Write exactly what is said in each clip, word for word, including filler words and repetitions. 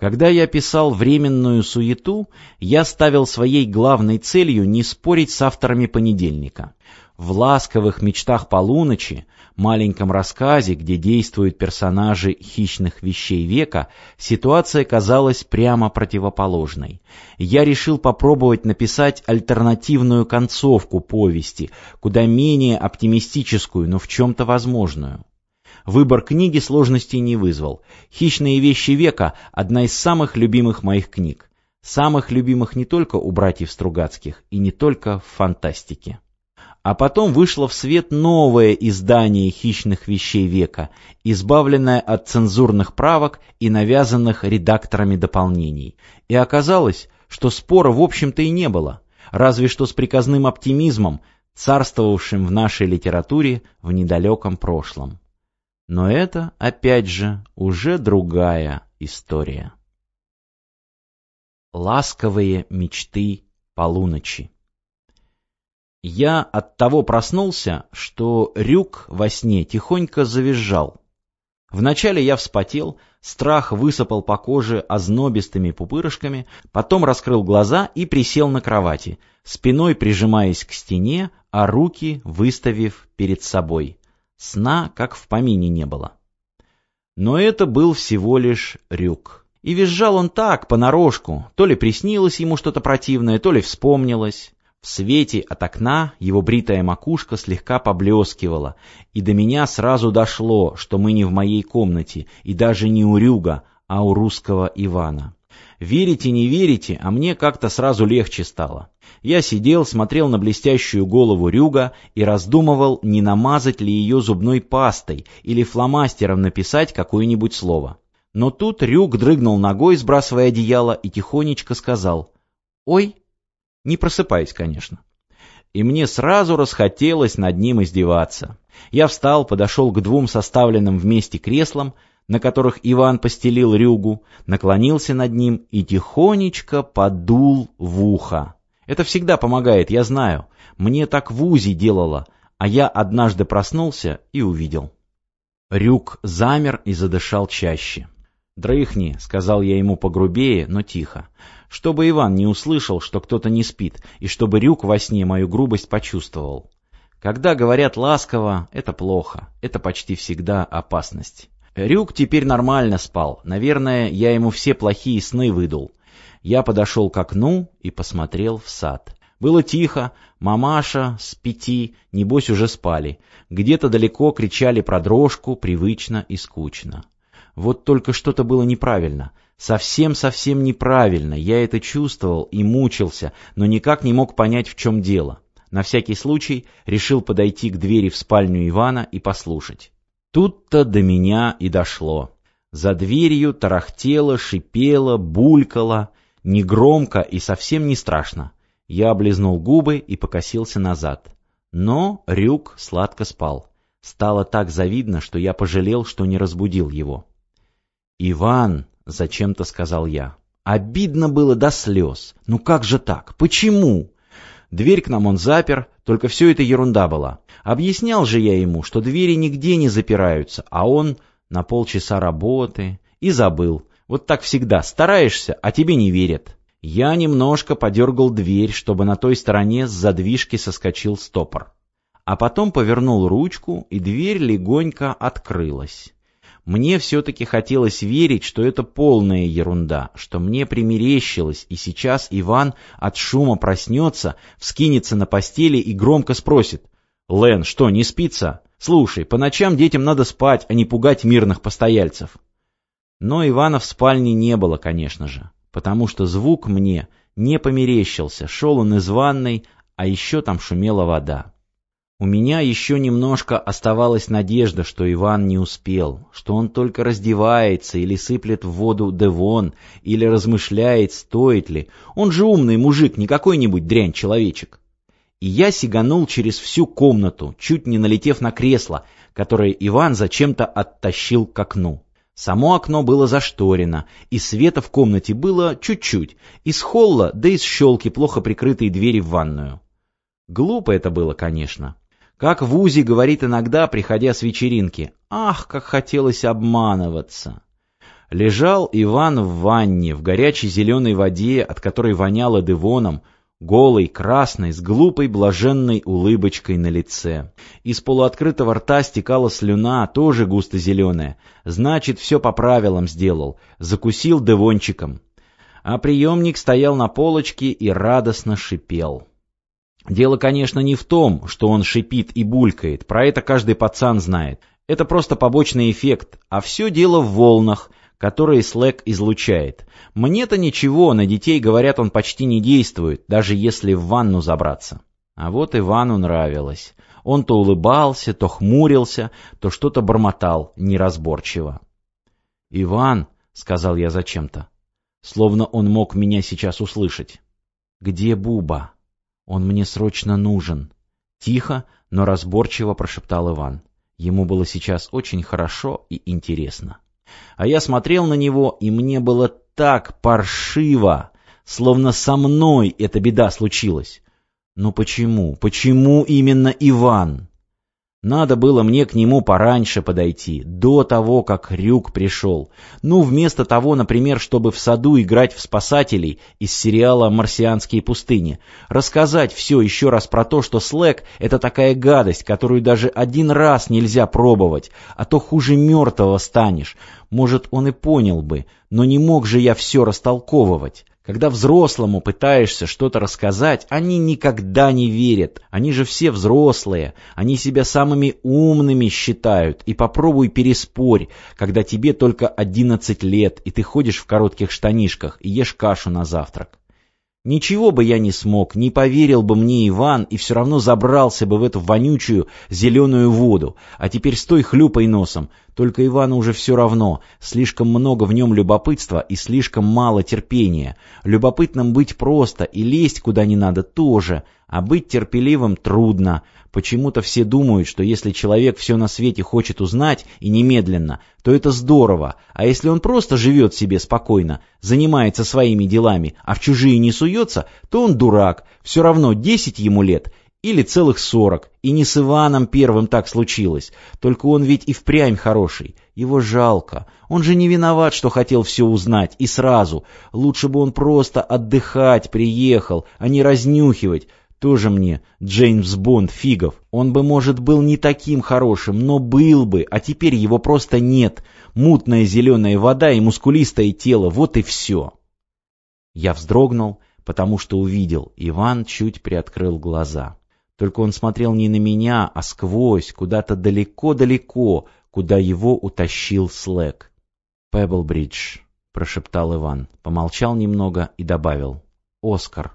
Когда я писал «Временную суету», я ставил своей главной целью не спорить с авторами «Понедельника». В «Ласковых мечтах полуночи», маленьком рассказе, где действуют персонажи хищных вещей века, ситуация казалась прямо противоположной. Я решил попробовать написать альтернативную концовку повести, куда менее оптимистическую, но в чем-то возможную. Выбор книги сложностей не вызвал. «Хищные вещи века» — одна из самых любимых моих книг. Самых любимых не только у братьев Стругацких и не только в фантастике. А потом вышло в свет новое издание «Хищных вещей века», избавленное от цензурных правок и навязанных редакторами дополнений. И оказалось, что спора в общем-то и не было, разве что с приказным оптимизмом, царствовавшим в нашей литературе в недалеком прошлом. Но это, опять же, уже другая история. Ласковые мечты полуночи. Я оттого проснулся, что Рюк во сне тихонько завизжал. Вначале я вспотел, страх высыпал по коже ознобистыми пупырышками, потом раскрыл глаза и присел на кровати, спиной прижимаясь к стене, а руки выставив перед собой. Сна как в помине не было. Но это был всего лишь Рюк. И визжал он так, понарошку, то ли приснилось ему что-то противное, то ли вспомнилось. В свете от окна его бритая макушка слегка поблескивала, и до меня сразу дошло, что мы не в моей комнате, и даже не у Рюга, а у русского Ивана. Верите, не верите, а мне как-то сразу легче стало. Я сидел, смотрел на блестящую голову Рюга и раздумывал, не намазать ли ее зубной пастой или фломастером написать какое-нибудь слово. Но тут Рюг дрыгнул ногой, сбрасывая одеяло, и тихонечко сказал: «Ой!» Не просыпаясь, конечно. И мне сразу расхотелось над ним издеваться. Я встал, подошел к двум составленным вместе креслам, на которых Иван постелил Рюгу, наклонился над ним и тихонечко подул в ухо. Это всегда помогает, я знаю. Мне так в УЗИ делало, а я однажды проснулся и увидел. Рюг замер и задышал чаще. «Дрыхни», — сказал я ему погрубее, но тихо, чтобы Иван не услышал, что кто-то не спит, и чтобы Рюг во сне мою грубость почувствовал. Когда говорят ласково, это плохо, это почти всегда опасность. Рюг теперь нормально спал, наверное, я ему все плохие сны выдул. Я подошел к окну и посмотрел в сад. Было тихо, мамаша с пяти, небось, уже спали. Где-то далеко кричали про дрожку, привычно и скучно. Вот только что-то было неправильно. Совсем-совсем неправильно. Я это чувствовал и мучился, но никак не мог понять, в чем дело. На всякий случай решил подойти к двери в спальню Ивана и послушать. Тут-то до меня и дошло. За дверью тарахтело, шипело, булькало, негромко и совсем не страшно. Я облизнул губы и покосился назад. Но Рюг сладко спал. Стало так завидно, что я пожалел, что не разбудил его. «Иван», — зачем-то сказал я. Обидно было до слез. Ну как же так? Почему? Дверь к нам он запер, только все это ерунда была. Объяснял же я ему, что двери нигде не запираются, а он на полчаса работы и забыл. Вот так всегда, стараешься, а тебе не верят. Я немножко подергал дверь, чтобы на той стороне с задвижки соскочил стопор. А потом повернул ручку, и дверь легонько открылась. Мне все-таки хотелось верить, что это полная ерунда, что мне примерещилось, и сейчас Иван от шума проснется, вскинется на постели и громко спросит: «Лен, что, не спится? Слушай, по ночам детям надо спать, а не пугать мирных постояльцев». Но Ивана в спальне не было, конечно же, потому что звук мне не померещился, шел он из ванной, а еще там шумела вода. У меня еще немножко оставалась надежда, что Иван не успел, что он только раздевается или сыплет в воду девон, или размышляет, стоит ли. Он же умный мужик, не какой-нибудь дрянь-человечек. И я сиганул через всю комнату, чуть не налетев на кресло, которое Иван зачем-то оттащил к окну. Само окно было зашторено, и света в комнате было чуть-чуть, из холла, да из щелки плохо прикрытой двери в ванную. Глупо это было, конечно. Как в УЗИ говорит иногда, приходя с вечеринки: «Ах, как хотелось обманываться!» Лежал Иван в ванне, в горячей зеленой воде, от которой воняло дывоном, голый, красный, с глупой блаженной улыбочкой на лице. Из полуоткрытого рта стекала слюна, тоже густо зеленая. Значит, все по правилам сделал. Закусил дывончиком. А приемник стоял на полочке и радостно шипел. Дело, конечно, не в том, что он шипит и булькает. Про это каждый пацан знает. Это просто побочный эффект. А все дело в волнах, которые Слэк излучает. Мне-то ничего, на детей, говорят, он почти не действует, даже если в ванну забраться. А вот Ивану нравилось. Он то улыбался, то хмурился, то что-то бормотал неразборчиво. «Иван», — сказал я зачем-то, словно он мог меня сейчас услышать. «Где Буба? Он мне срочно нужен». Тихо, но разборчиво прошептал Иван. Ему было сейчас очень хорошо и интересно. А я смотрел на него, и мне было так паршиво, словно со мной эта беда случилась. Но почему? Почему именно Иван? Надо было мне к нему пораньше подойти, до того, как Рюк пришел. Ну, вместо того, например, чтобы в саду играть в спасателей из сериала «Марсианские пустыни». Рассказать все еще раз про то, что Слэк — это такая гадость, которую даже один раз нельзя пробовать, а то хуже мертвого станешь. Может, он и понял бы, но не мог же я все растолковывать. Когда взрослому пытаешься что-то рассказать, они никогда не верят. Они же все взрослые, они себя самыми умными считают. И попробуй переспорь, когда тебе только одиннадцать лет, и ты ходишь в коротких штанишках и ешь кашу на завтрак. Ничего бы я не смог, не поверил бы мне Иван, и все равно забрался бы в эту вонючую зеленую воду. А теперь стой, хлюпай носом. Только Ивану уже все равно. Слишком много в нем любопытства и слишком мало терпения. Любопытным быть просто, и лезть куда не надо тоже. А быть терпеливым трудно. Почему-то все думают, что если человек все на свете хочет узнать, и немедленно, то это здорово. А если он просто живет себе спокойно, занимается своими делами, а в чужие не суется, то он дурак. Все равно десять ему лет или целых сорок. И не с Иваном первым так случилось. Только он ведь и впрямь хороший. Его жалко. Он же не виноват, что хотел все узнать. И сразу. Лучше бы он просто отдыхать приехал, а не разнюхивать. Тоже мне Джеймс Бонд фигов. Он бы, может, был не таким хорошим, но был бы, а теперь его просто нет. Мутная зеленая вода и мускулистое тело, вот и все. Я вздрогнул, потому что увидел. Иван чуть приоткрыл глаза. Только он смотрел не на меня, а сквозь, куда-то далеко-далеко, куда его утащил Слэк. «Пеблбридж», — прошептал Иван, помолчал немного и добавил. «Оскар».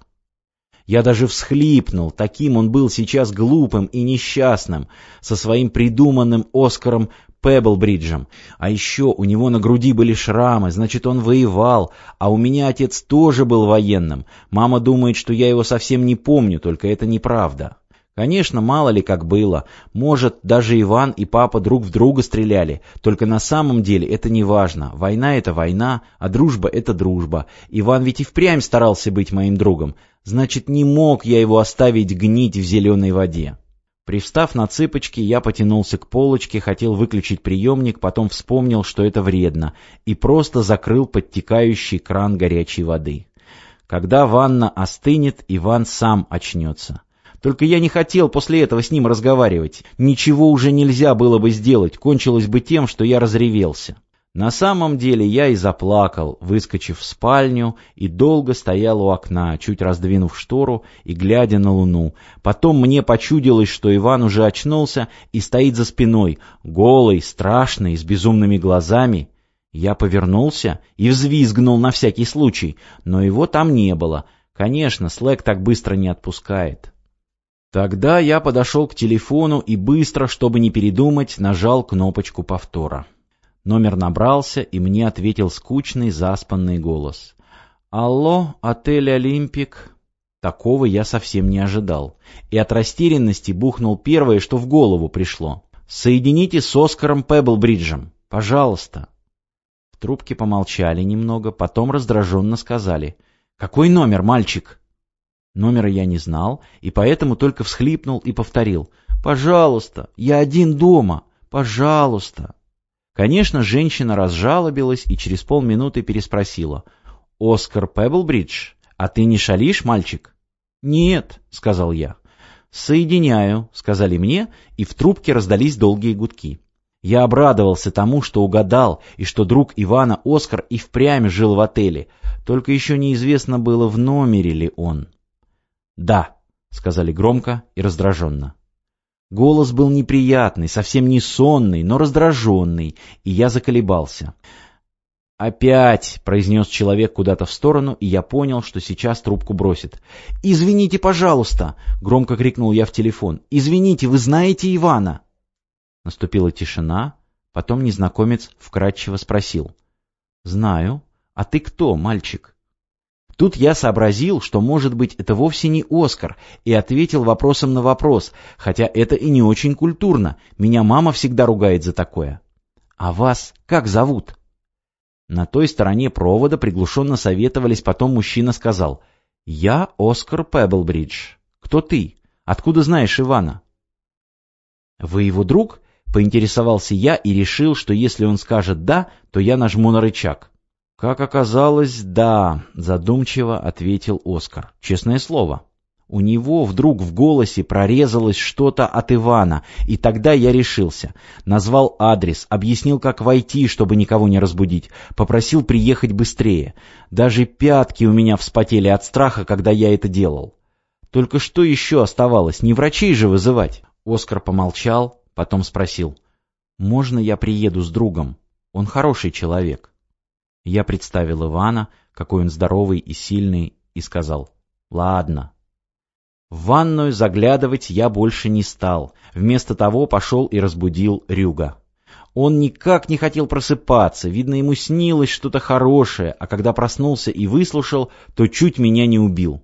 Я даже всхлипнул, таким он был сейчас глупым и несчастным, со своим придуманным Оскаром Пеблбриджем. А еще у него на груди были шрамы, значит, он воевал, а у меня отец тоже был военным. Мама думает, что я его совсем не помню, только это неправда. Конечно, мало ли как было. Может, даже Иван и папа друг в друга стреляли. Только на самом деле это не важно. Война — это война, а дружба — это дружба. Иван ведь и впрямь старался быть моим другом. Значит, не мог я его оставить гнить в зеленой воде. Привстав на цыпочки, я потянулся к полочке, хотел выключить приемник, потом вспомнил, что это вредно, и просто закрыл подтекающий кран горячей воды. Когда ванна остынет, Иван сам очнется. Только я не хотел после этого с ним разговаривать. Ничего уже нельзя было бы сделать, кончилось бы тем, что я разревелся. На самом деле я и заплакал, выскочив в спальню, и долго стоял у окна, чуть раздвинув штору и глядя на луну. Потом мне почудилось, что Иван уже очнулся и стоит за спиной, голый, страшный, с безумными глазами. Я повернулся и взвизгнул на всякий случай, но его там не было. Конечно, Слэк так быстро не отпускает. Тогда я подошел к телефону и быстро, чтобы не передумать, нажал кнопочку повтора. Номер набрался, и мне ответил скучный, заспанный голос. «Алло, отель «Олимпик». Такого я совсем не ожидал. И от растерянности бухнул первое, что в голову пришло. «Соедините с Оскаром Пеблбриджем, пожалуйста». В трубке помолчали немного, потом раздраженно сказали. «Какой номер, мальчик?» Номера я не знал, и поэтому только всхлипнул и повторил. «Пожалуйста, я один дома, пожалуйста». Конечно, женщина разжалобилась и через полминуты переспросила. «Оскар Пеблбридж, а ты не шалишь, мальчик?» «Нет», — сказал я. «Соединяю», — сказали мне, и в трубке раздались долгие гудки. Я обрадовался тому, что угадал, и что друг Ивана Оскар и впрямь жил в отеле, только еще неизвестно было, в номере ли он. «Да», — сказали громко и раздраженно. Голос был неприятный, совсем не сонный, но раздраженный, и я заколебался. «Опять!» — произнес человек куда-то в сторону, и я понял, что сейчас трубку бросит. «Извините, пожалуйста!» — громко крикнул я в телефон. «Извините, вы знаете Ивана?» Наступила тишина, потом незнакомец вкратчиво спросил. «Знаю. А ты кто, мальчик?» Тут я сообразил, что, может быть, это вовсе не Оскар, и ответил вопросом на вопрос, хотя это и не очень культурно. Меня мама всегда ругает за такое. «А вас как зовут?» На той стороне провода приглушенно советовались, потом мужчина сказал. «Я Оскар Пеблбридж. Кто ты? Откуда знаешь Ивана?» «Вы его друг?» — поинтересовался я и решил, что если он скажет «да», то я нажму на рычаг. «Как оказалось, да», — задумчиво ответил Оскар. «Честное слово». У него вдруг в голосе прорезалось что-то от Ивана, и тогда я решился. Назвал адрес, объяснил, как войти, чтобы никого не разбудить, попросил приехать быстрее. Даже пятки у меня вспотели от страха, когда я это делал. Только что еще оставалось, не врачей же вызывать? Оскар помолчал, потом спросил. «Можно я приеду с другом? Он хороший человек». Я представил Ивана, какой он здоровый и сильный, и сказал «Ладно». В ванную заглядывать я больше не стал. Вместо того пошел и разбудил Рюга. Он никак не хотел просыпаться, видно, ему снилось что-то хорошее, а когда проснулся и выслушал, то чуть меня не убил.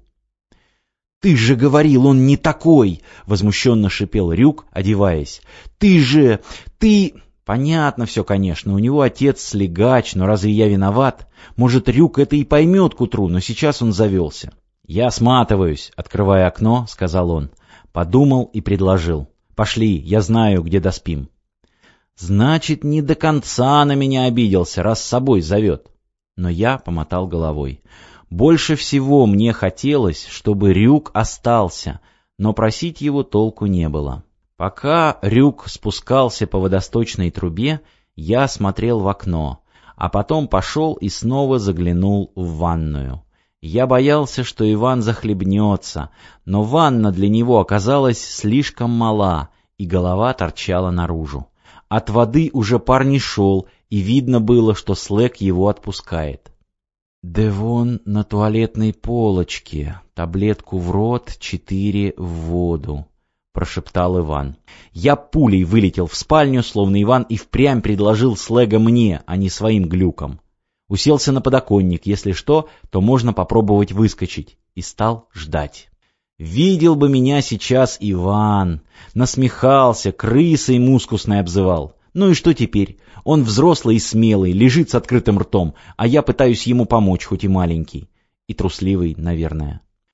«Ты же говорил, он не такой!» — возмущенно шипел Рюг, одеваясь. «Ты же... ты...» «Понятно все, конечно, у него отец слегач, но разве я виноват? Может, Рюг это и поймет к утру, но сейчас он завелся». «Я сматываюсь», — открывая окно, — сказал он. Подумал и предложил. «Пошли, я знаю, где доспим». «Значит, не до конца на меня обиделся, раз с собой зовет». Но я помотал головой. Больше всего мне хотелось, чтобы Рюг остался, но просить его толку не было. Пока Рюг спускался по водосточной трубе, я смотрел в окно, а потом пошел и снова заглянул в ванную. Я боялся, что Иван захлебнется, но ванна для него оказалась слишком мала, и голова торчала наружу. От воды уже пар не шел, и видно было, что Слэк его отпускает. «Да вон на туалетной полочке, таблетку в рот, четыре в воду», — прошептал Иван. Я пулей вылетел в спальню, словно Иван и впрямь предложил Слэга мне, а не своим глюкам. Уселся на подоконник, если что, то можно попробовать выскочить, и стал ждать. Видел бы меня сейчас Иван, насмехался, крысой мускусной обзывал. Ну и что теперь? Он взрослый и смелый, лежит с открытым ртом, а я пытаюсь ему помочь, хоть и маленький. И трусливый, наверное.